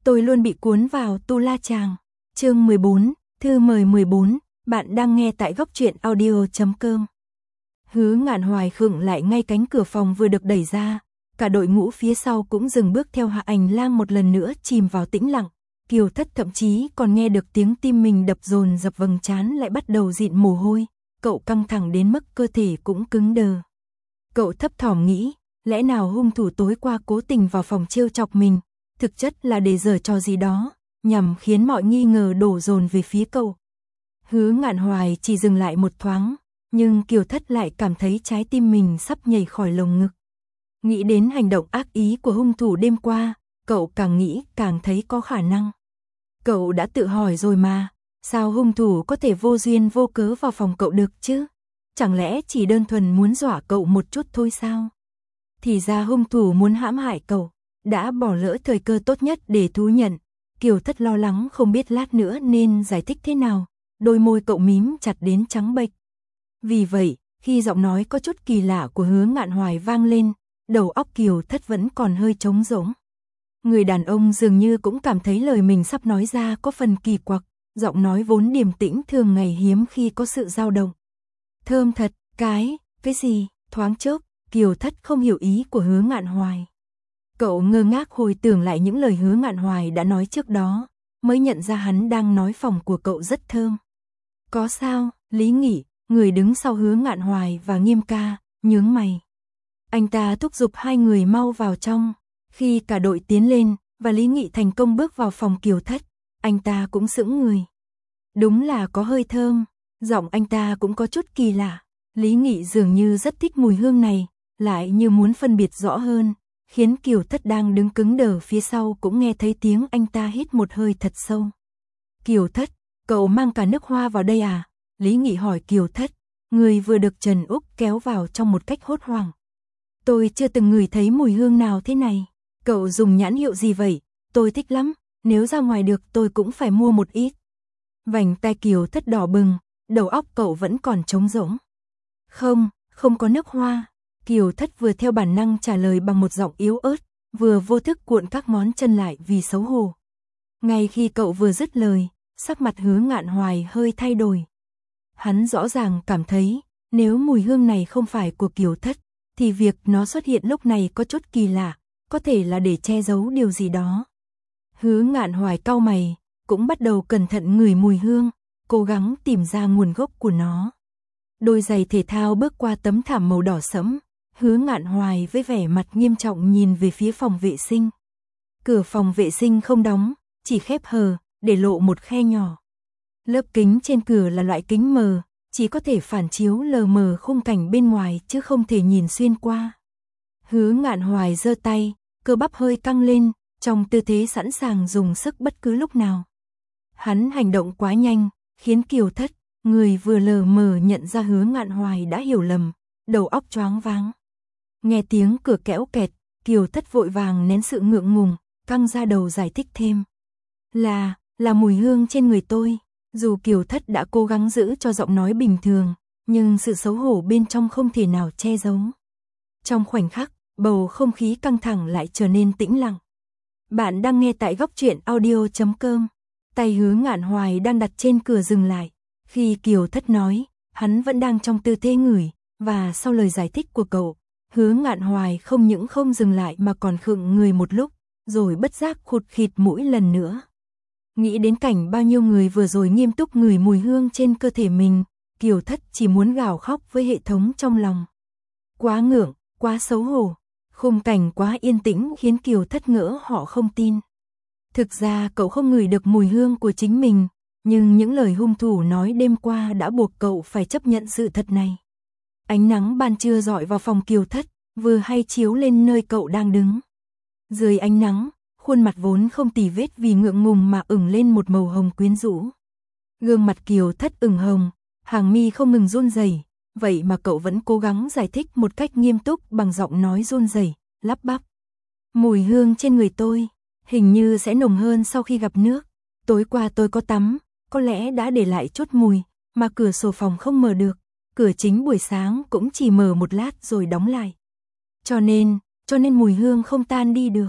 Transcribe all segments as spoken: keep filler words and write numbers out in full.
Tôi luôn bị cuốn vào Tu La Chàng. Chương mười bốn, thư mời mười bốn, bạn đang nghe tại góc truyện audio chấm com. Hứa Ngạn Hoài khựng lại ngay cánh cửa phòng vừa được đẩy ra, cả đội ngũ phía sau cũng dừng bước theo Hạ Ảnh Lang một lần nữa chìm vào tĩnh lặng. Kiều Thất thậm chí còn nghe được tiếng tim mình đập dồn dập, vầng trán lại bắt đầu dịn mồ hôi, cậu căng thẳng đến mức cơ thể cũng cứng đờ. Cậu thấp thỏm nghĩ, lẽ nào hung thủ tối qua cố tình vào phòng trêu chọc mình, thực chất là để giở trò gì đó, nhằm khiến mọi nghi ngờ đổ dồn về phía cậu. Hứa Ngạn Hoài chỉ dừng lại một thoáng, nhưng Kiều Thất lại cảm thấy trái tim mình sắp nhảy khỏi lồng ngực. Nghĩ đến hành động ác ý của hung thủ đêm qua, cậu càng nghĩ càng thấy có khả năng. Cậu đã tự hỏi rồi mà, sao hung thủ có thể vô duyên vô cớ vào phòng cậu được chứ? Chẳng lẽ chỉ đơn thuần muốn dọa cậu một chút thôi sao? Thì ra hung thủ muốn hãm hại cậu, đã bỏ lỡ thời cơ tốt nhất để thú nhận. Kiều Thất lo lắng không biết lát nữa nên giải thích thế nào, đôi môi cậu mím chặt đến trắng bệch. Vì vậy, khi giọng nói có chút kỳ lạ của Hứa Ngạn Hoài vang lên, đầu óc Kiều Thất vẫn còn hơi trống rỗng. Người đàn ông dường như cũng cảm thấy lời mình sắp nói ra có phần kỳ quặc, giọng nói vốn điềm tĩnh thường ngày hiếm khi có sự dao động. Thơm thật, cái, cái gì? Thoáng chốc, Kiều Thất không hiểu ý của Hứa Ngạn Hoài. Cậu ngơ ngác hồi tưởng lại những lời Hứa Ngạn Hoài đã nói trước đó, mới nhận ra hắn đang nói phòng của cậu rất thơm. Có sao? Lý Nghị, người đứng sau Hứa Ngạn Hoài và Nghiêm Ca, nhướng mày. Anh ta thúc giục hai người mau vào trong. Khi cả đội tiến lên và Lý Nghị thành công bước vào phòng Kiều Thất, anh ta cũng sững người. Đúng là có hơi thơm, giọng anh ta cũng có chút kỳ lạ. Lý Nghị dường như rất thích mùi hương này, lại như muốn phân biệt rõ hơn, khiến Kiều Thất đang đứng cứng đờ phía sau cũng nghe thấy tiếng anh ta hít một hơi thật sâu. Kiều Thất, cậu mang cả nước hoa vào đây à? Lý Nghị hỏi Kiều Thất, người vừa được Trần Úc kéo vào trong một cách hốt hoảng. Tôi chưa từng ngửi thấy mùi hương nào thế này. Cậu dùng nhãn hiệu gì vậy? Tôi thích lắm, nếu ra ngoài được tôi cũng phải mua một ít. Vành tai Kiều Thất đỏ bừng, đầu óc cậu vẫn còn trống rỗng. Không, không có nước hoa. Kiều Thất vừa theo bản năng trả lời bằng một giọng yếu ớt, vừa vô thức cuộn các ngón chân lại vì xấu hổ. Ngay khi cậu vừa dứt lời, sắc mặt Hứa Ngạn Hoài hơi thay đổi. Hắn rõ ràng cảm thấy, nếu mùi hương này không phải của Kiều Thất, thì việc nó xuất hiện lúc này có chút kỳ lạ, có thể là để che giấu điều gì đó. Hứa Ngạn Hoài cau mày, cũng bắt đầu cẩn thận ngửi mùi hương, cố gắng tìm ra nguồn gốc của nó. Đôi giày thể thao bước qua tấm thảm màu đỏ sẫm, Hứa Ngạn Hoài với vẻ mặt nghiêm trọng nhìn về phía phòng vệ sinh. Cửa phòng vệ sinh không đóng, chỉ khép hờ, để lộ một khe nhỏ. Lớp kính trên cửa là loại kính mờ, chỉ có thể phản chiếu lờ mờ khung cảnh bên ngoài chứ không thể nhìn xuyên qua. Hứa Ngạn Hoài giơ tay, cơ bắp hơi căng lên, trong tư thế sẵn sàng dùng sức bất cứ lúc nào. Hắn hành động quá nhanh, khiến Kiều Thất, người vừa lờ mờ nhận ra Hứa Ngạn Hoài đã hiểu lầm, đầu óc choáng váng. Nghe tiếng cửa kéo kẹt, Kiều Thất vội vàng nén sự ngượng ngùng, căng ra đầu giải thích thêm. Là, là mùi hương trên người tôi. Dù Kiều Thất đã cố gắng giữ cho giọng nói bình thường, nhưng sự xấu hổ bên trong không thể nào che giấu. Trong khoảnh khắc, bầu không khí căng thẳng lại trở nên tĩnh lặng. Bạn đang nghe tại góc truyện audio chấm com. Tay Hứa Ngạn Hoài đang đặt trên cửa dừng lại. Khi Kiều Thất nói, hắn vẫn đang trong tư thế ngửi, và sau lời giải thích của cậu, Hứa Ngạn Hoài không những không dừng lại mà còn khựng người một lúc, rồi bất giác khụt khịt mũi lần nữa. Nghĩ đến cảnh bao nhiêu người vừa rồi nghiêm túc ngửi mùi hương trên cơ thể mình, Kiều Thất chỉ muốn gào khóc với hệ thống trong lòng. Quá ngượng, quá xấu hổ, khung cảnh quá yên tĩnh khiến Kiều Thất ngỡ họ không tin. Thực ra cậu không ngửi được mùi hương của chính mình, nhưng những lời hung thủ nói đêm qua đã buộc cậu phải chấp nhận sự thật này. Ánh nắng ban trưa rọi vào phòng Kiều Thất, vừa hay chiếu lên nơi cậu đang đứng. Dưới ánh nắng, khuôn mặt vốn không tì vết vì ngượng ngùng mà ửng lên một màu hồng quyến rũ. Gương mặt Kiều Thất ửng hồng, hàng mi không ngừng run rẩy, vậy mà cậu vẫn cố gắng giải thích một cách nghiêm túc bằng giọng nói run rẩy, lắp bắp. Mùi hương trên người tôi, hình như sẽ nồng hơn sau khi gặp nước. Tối qua tôi có tắm, có lẽ đã để lại chút mùi, mà cửa sổ phòng không mở được. Cửa chính buổi sáng cũng chỉ mở một lát rồi đóng lại. Cho nên, cho nên mùi hương không tan đi được.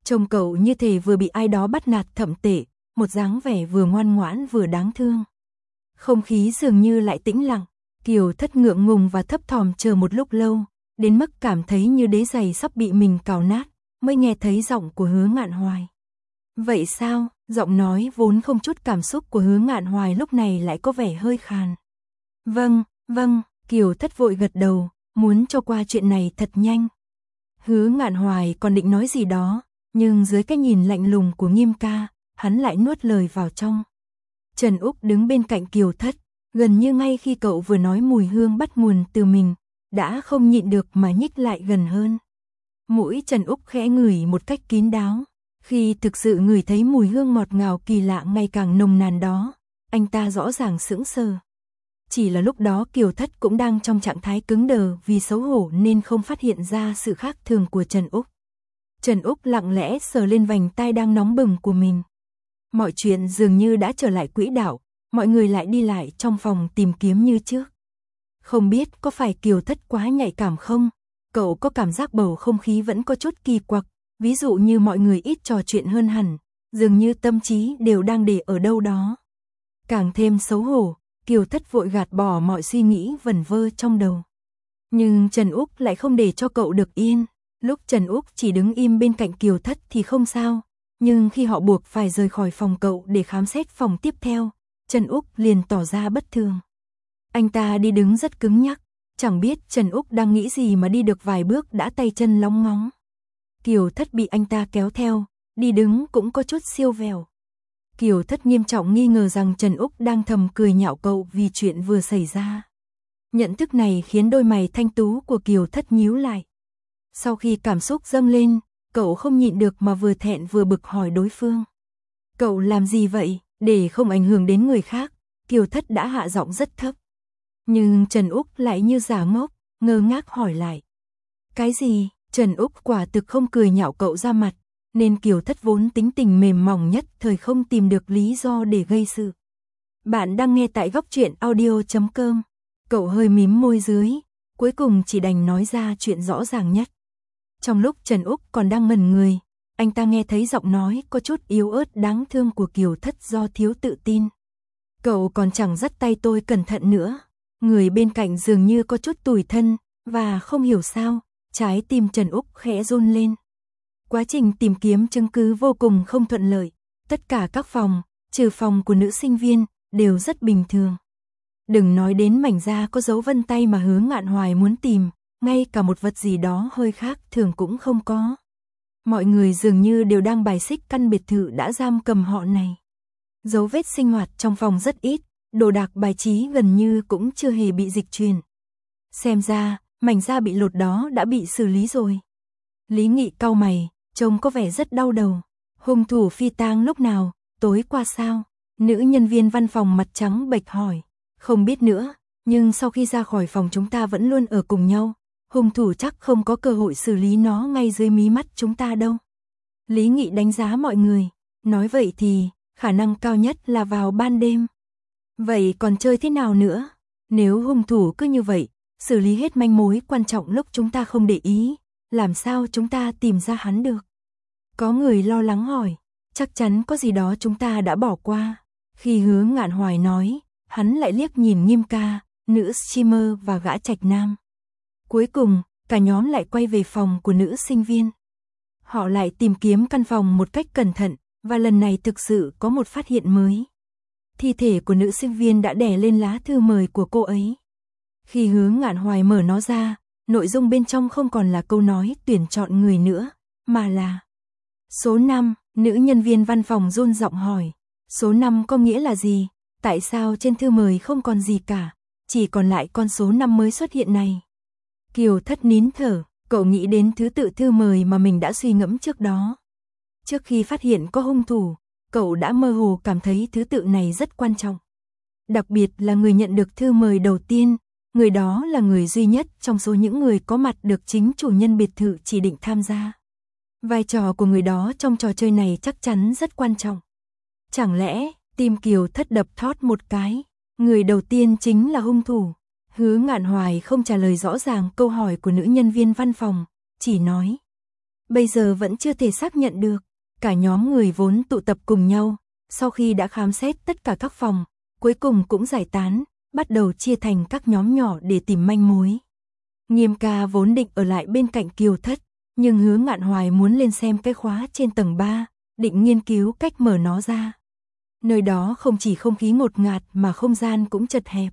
Trông cậu như thể vừa bị ai đó bắt nạt thậm tệ, một dáng vẻ vừa ngoan ngoãn vừa đáng thương. Không khí dường như lại tĩnh lặng, Kiều Thất ngượng ngùng và thấp thỏm chờ một lúc lâu, đến mức cảm thấy như đế giày sắp bị mình cào nát, mới nghe thấy giọng của Hứa Ngạn Hoài. Vậy sao? Giọng nói vốn không chút cảm xúc của Hứa Ngạn Hoài lúc này lại có vẻ hơi khàn. Vâng, vâng, Kiều Thất vội gật đầu, muốn cho qua chuyện này thật nhanh. Hứa Ngạn Hoài còn định nói gì đó, nhưng dưới cái nhìn lạnh lùng của Nghiêm ca, hắn lại nuốt lời vào trong. Trần Úc đứng bên cạnh Kiều Thất, gần như ngay khi cậu vừa nói mùi hương bắt nguồn từ mình, đã không nhịn được mà nhích lại gần hơn. Mũi Trần Úc khẽ ngửi một cách kín đáo, khi thực sự ngửi thấy mùi hương ngọt ngào kỳ lạ ngày càng nồng nàn đó, anh ta rõ ràng sững sờ. Chỉ là lúc đó Kiều Thất cũng đang trong trạng thái cứng đờ vì xấu hổ nên không phát hiện ra sự khác thường của Trần Úc. Trần Úc lặng lẽ sờ lên vành tai đang nóng bừng của mình. Mọi chuyện dường như đã trở lại quỹ đạo, mọi người lại đi lại trong phòng tìm kiếm như trước. Không biết có phải Kiều Thất quá nhạy cảm không? Cậu có cảm giác bầu không khí vẫn có chút kỳ quặc, ví dụ như mọi người ít trò chuyện hơn hẳn, dường như tâm trí đều đang để ở đâu đó. Càng thêm xấu hổ, Kiều Thất vội gạt bỏ mọi suy nghĩ vẩn vơ trong đầu. Nhưng Trần Úc lại không để cho cậu được yên. Lúc Trần Úc chỉ đứng im bên cạnh Kiều Thất thì không sao, nhưng khi họ buộc phải rời khỏi phòng cậu để khám xét phòng tiếp theo, Trần Úc liền tỏ ra bất thường. Anh ta đi đứng rất cứng nhắc, chẳng biết Trần Úc đang nghĩ gì mà đi được vài bước đã tay chân lóng ngóng. Kiều Thất bị anh ta kéo theo, đi đứng cũng có chút siêu vẹo. Kiều Thất nghiêm trọng nghi ngờ rằng Trần Úc đang thầm cười nhạo cậu vì chuyện vừa xảy ra. Nhận thức này khiến đôi mày thanh tú của Kiều Thất nhíu lại. Sau khi cảm xúc dâng lên, cậu không nhịn được mà vừa thẹn vừa bực hỏi đối phương. Cậu làm gì vậy? Để không ảnh hưởng đến người khác, Kiều Thất đã hạ giọng rất thấp. Nhưng Trần Úc lại như giả ngốc, ngơ ngác hỏi lại. Cái gì? Trần Úc quả thực không cười nhạo cậu ra mặt, nên Kiều Thất vốn tính tình mềm mỏng nhất thời không tìm được lý do để gây sự. Bạn đang nghe tại góc truyện audio chấm com. Cậu hơi mím môi dưới, cuối cùng chỉ đành nói ra chuyện rõ ràng nhất. Trong lúc Trần Úc còn đang ngẩn người, anh ta nghe thấy giọng nói có chút yếu ớt đáng thương của Kiều Thất do thiếu tự tin. Cậu còn chẳng dắt tay tôi cẩn thận nữa. Người bên cạnh dường như có chút tủi thân, và không hiểu sao, trái tim Trần Úc khẽ run lên. Quá trình tìm kiếm chứng cứ vô cùng không thuận lợi. Tất cả các phòng, trừ phòng của nữ sinh viên, đều rất bình thường. Đừng nói đến mảnh da có dấu vân tay mà Hứa Ngạn Hoài muốn tìm, ngay cả một vật gì đó hơi khác thường cũng không có. Mọi người dường như đều đang bài xích căn biệt thự đã giam cầm họ này. Dấu vết sinh hoạt trong phòng rất ít, đồ đạc bài trí gần như cũng chưa hề bị dịch chuyển. Xem ra, mảnh da bị lột đó đã bị xử lý rồi. Lý Nghị cau mày, trông có vẻ rất đau đầu. Hung thủ phi tang lúc nào, tối qua sao? Nữ nhân viên văn phòng mặt trắng bệch hỏi. Không biết nữa, nhưng sau khi ra khỏi phòng chúng ta vẫn luôn ở cùng nhau. Hung thủ chắc không có cơ hội xử lý nó ngay dưới mí mắt chúng ta đâu. Lý Nghị đánh giá mọi người. Nói vậy thì, khả năng cao nhất là vào ban đêm. Vậy còn chơi thế nào nữa? Nếu hung thủ cứ như vậy, xử lý hết manh mối quan trọng lúc chúng ta không để ý, làm sao chúng ta tìm ra hắn được? Có người lo lắng hỏi, chắc chắn có gì đó chúng ta đã bỏ qua. Khi Hứa Ngạn Hoài nói, hắn lại liếc nhìn Nghiêm ca, nữ streamer và gã trạch nam. Cuối cùng, cả nhóm lại quay về phòng của nữ sinh viên. Họ lại tìm kiếm căn phòng một cách cẩn thận, và lần này thực sự có một phát hiện mới. Thi thể của nữ sinh viên đã đè lên lá thư mời của cô ấy. Khi Hứa Ngạn Hoài mở nó ra, nội dung bên trong không còn là câu nói tuyển chọn người nữa, mà là số năm, nữ nhân viên văn phòng run giọng hỏi. Số năm có nghĩa là gì? Tại sao trên thư mời không còn gì cả, chỉ còn lại con số năm mới xuất hiện này? Kiều Thất nín thở, cậu nghĩ đến thứ tự thư mời mà mình đã suy ngẫm trước đó. Trước khi phát hiện có hung thủ, cậu đã mơ hồ cảm thấy thứ tự này rất quan trọng. Đặc biệt là người nhận được thư mời đầu tiên, người đó là người duy nhất trong số những người có mặt được chính chủ nhân biệt thự chỉ định tham gia. Vai trò của người đó trong trò chơi này chắc chắn rất quan trọng. Chẳng lẽ, tim Kiều Thất đập thót một cái, người đầu tiên chính là hung thủ? Hứa Ngạn Hoài không trả lời rõ ràng câu hỏi của nữ nhân viên văn phòng, chỉ nói. bây giờ vẫn chưa thể xác nhận được. Cả nhóm người vốn tụ tập cùng nhau, sau khi đã khám xét tất cả các phòng, cuối cùng cũng giải tán, bắt đầu chia thành các nhóm nhỏ để tìm manh mối. Nghiêm ca vốn định ở lại bên cạnh Kiều Thất, nhưng Hứa Ngạn Hoài muốn lên xem cái khóa trên tầng ba, định nghiên cứu cách mở nó ra. Nơi đó không chỉ không khí ngột ngạt mà không gian cũng chật hẹp.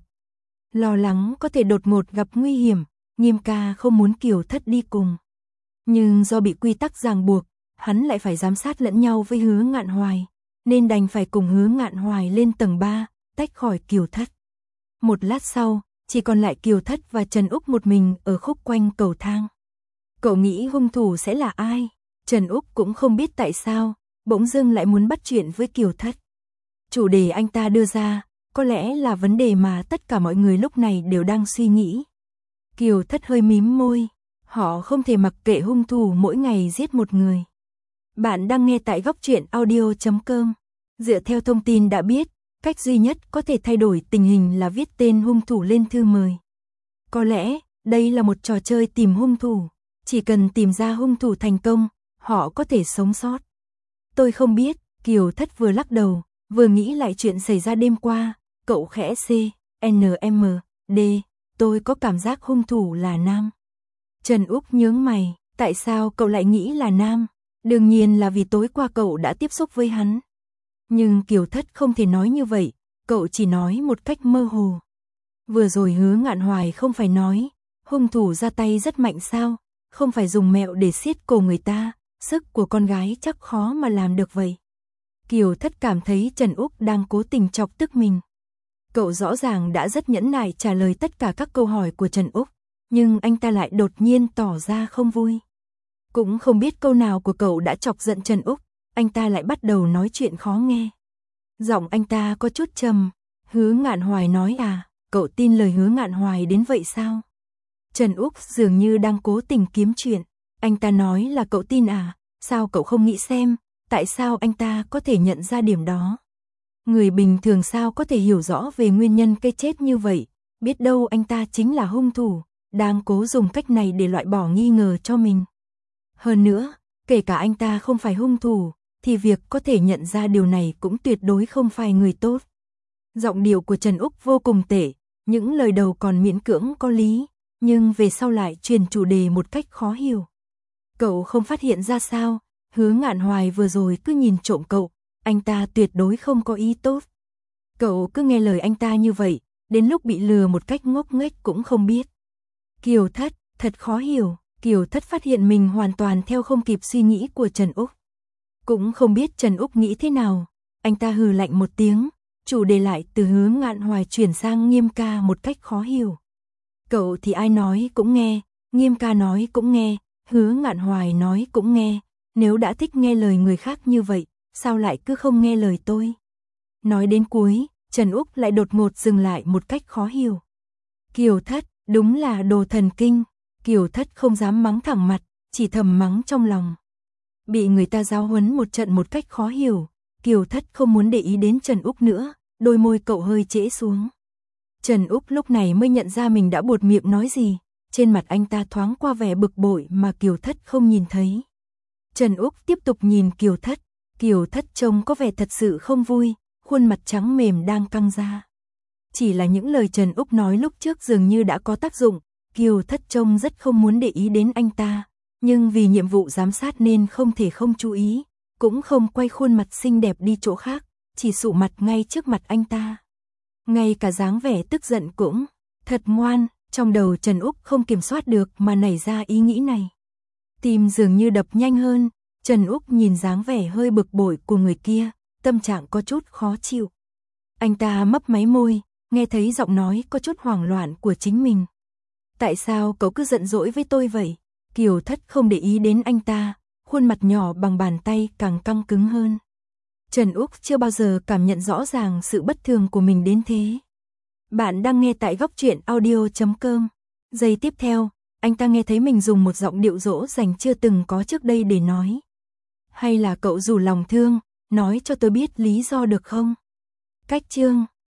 Lo lắng có thể đột ngột gặp nguy hiểm, Nghiêm ca không muốn Kiều Thất đi cùng. Nhưng do bị quy tắc ràng buộc, hắn lại phải giám sát lẫn nhau với Hứa Ngạn Hoài, nên đành phải cùng Hứa Ngạn Hoài lên tầng ba, tách khỏi Kiều Thất. Một lát sau, chỉ còn lại Kiều Thất và Trần Úc một mình ở khúc quanh cầu thang. Cậu nghĩ hung thủ sẽ là ai? Trần Úc cũng không biết tại sao, bỗng dưng lại muốn bắt chuyện với Kiều Thất. Chủ đề anh ta đưa ra, có lẽ là vấn đề mà tất cả mọi người lúc này đều đang suy nghĩ. Kiều Thất hơi mím môi, họ không thể mặc kệ hung thủ mỗi ngày giết một người. Bạn đang nghe tại góc truyện audio chấm com. Dựa theo thông tin đã biết, cách duy nhất có thể thay đổi tình hình là viết tên hung thủ lên thư mời. Có lẽ, đây là một trò chơi tìm hung thủ. Chỉ cần tìm ra hung thủ thành công, họ có thể sống sót. Tôi không biết, Kiều Thất vừa lắc đầu, vừa nghĩ lại chuyện xảy ra đêm qua. Cậu khẽ C, N M, D, tôi có cảm giác hung thủ là nam. Trần Úc nhướng mày, tại sao cậu lại nghĩ là nam? Đương nhiên là vì tối qua cậu đã tiếp xúc với hắn. Nhưng Kiều Thất không thể nói như vậy, cậu chỉ nói một cách mơ hồ. Vừa rồi Hứa Ngạn Hoài không phải nói, hung thủ ra tay rất mạnh sao, không phải dùng mẹo để siết cổ người ta, sức của con gái chắc khó mà làm được vậy. Kiều Thất cảm thấy Trần Úc đang cố tình chọc tức mình. Cậu rõ ràng đã rất nhẫn nại trả lời tất cả các câu hỏi của Trần Úc, nhưng anh ta lại đột nhiên tỏ ra không vui. Cũng không biết câu nào của cậu đã chọc giận Trần Úc, anh ta lại bắt đầu nói chuyện khó nghe. Giọng anh ta có chút trầm, Hứa Ngạn Hoài nói à, cậu tin lời Hứa Ngạn Hoài đến vậy sao? Trần Úc dường như đang cố tình kiếm chuyện, anh ta nói là cậu tin à, sao cậu không nghĩ xem, tại sao anh ta có thể nhận ra điểm đó? Người bình thường sao có thể hiểu rõ về nguyên nhân cái chết như vậy, biết đâu anh ta chính là hung thủ, đang cố dùng cách này để loại bỏ nghi ngờ cho mình. Hơn nữa, kể cả anh ta không phải hung thủ, thì việc có thể nhận ra điều này cũng tuyệt đối không phải người tốt. Giọng điệu của Trần Úc vô cùng tệ, những lời đầu còn miễn cưỡng có lý, nhưng về sau lại truyền chủ đề một cách khó hiểu. Cậu không phát hiện ra sao, Hứa Ngạn Hoài vừa rồi cứ nhìn trộm cậu, anh ta tuyệt đối không có ý tốt. Cậu cứ nghe lời anh ta như vậy, đến lúc bị lừa một cách ngốc nghếch cũng không biết. Kiều Thất, thật khó hiểu, Kiều Thất phát hiện mình hoàn toàn theo không kịp suy nghĩ của Trần Úc. Cũng không biết Trần Úc nghĩ thế nào, anh ta hừ lạnh một tiếng, chủ đề lại từ Hứa Ngạn Hoài chuyển sang Nghiêm ca một cách khó hiểu. Cậu thì ai nói cũng nghe, Nghiêm ca nói cũng nghe, Hứa Ngạn Hoài nói cũng nghe, nếu đã thích nghe lời người khác như vậy, sao lại cứ không nghe lời tôi? Nói đến cuối, Trần Úc lại đột ngột dừng lại một cách khó hiểu. Kiều Thất, đúng là đồ thần kinh. Kiều Thất không dám mắng thẳng mặt, chỉ thầm mắng trong lòng. Bị người ta giáo huấn một trận một cách khó hiểu, Kiều Thất không muốn để ý đến Trần Úc nữa, đôi môi cậu hơi trễ xuống. Trần Úc lúc này mới nhận ra mình đã buột miệng nói gì, trên mặt anh ta thoáng qua vẻ bực bội mà Kiều Thất không nhìn thấy. Trần Úc tiếp tục nhìn Kiều Thất, Kiều Thất trông có vẻ thật sự không vui, khuôn mặt trắng mềm đang căng ra. Chỉ là những lời Trần Úc nói lúc trước dường như đã có tác dụng, Kiều Thất trông rất không muốn để ý đến anh ta, nhưng vì nhiệm vụ giám sát nên không thể không chú ý, cũng không quay khuôn mặt xinh đẹp đi chỗ khác, chỉ sụ mặt ngay trước mặt anh ta. Ngay cả dáng vẻ tức giận cũng thật ngoan, trong đầu Trần Úc không kiểm soát được mà nảy ra ý nghĩ này. Tim dường như đập nhanh hơn, Trần Úc nhìn dáng vẻ hơi bực bội của người kia, tâm trạng có chút khó chịu. Anh ta mấp máy môi, nghe thấy giọng nói có chút hoảng loạn của chính mình. Tại sao cậu cứ giận dỗi với tôi vậy? Kiều Thất không để ý đến anh ta, khuôn mặt nhỏ bằng bàn tay càng căng cứng hơn. Trần Úc chưa bao giờ cảm nhận rõ ràng sự bất thường của mình đến thế. Bạn đang nghe tại góc truyện audio chấm com. Giây tiếp theo, anh ta nghe thấy mình dùng một giọng điệu dỗ dành chưa từng có trước đây để nói. Hay là cậu rủ lòng thương, nói cho tôi biết lý do được không? Cách chương